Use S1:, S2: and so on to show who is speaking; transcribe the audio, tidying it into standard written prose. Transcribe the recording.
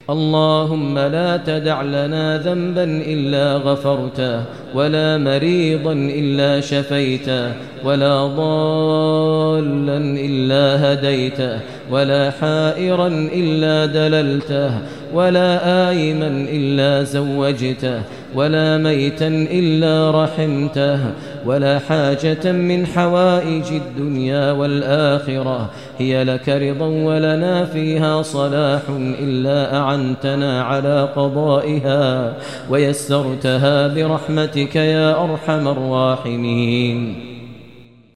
S1: اللهم لا تدع لنا ذنبا إلا غفرته، ولا مريضا إلا شفيته، ولا ضالا إلا هديته، ولا حائرا إلا دللته، ولا آيما إلا زوجته، ولا ميتا إلا رحمته، ولا حاجة من حوائج الدنيا والآخرة هي لك رضا ولنا فيها صلاح إلا أعنتنا على قضائها ويسرتها برحمتك يا أرحم الراحمين.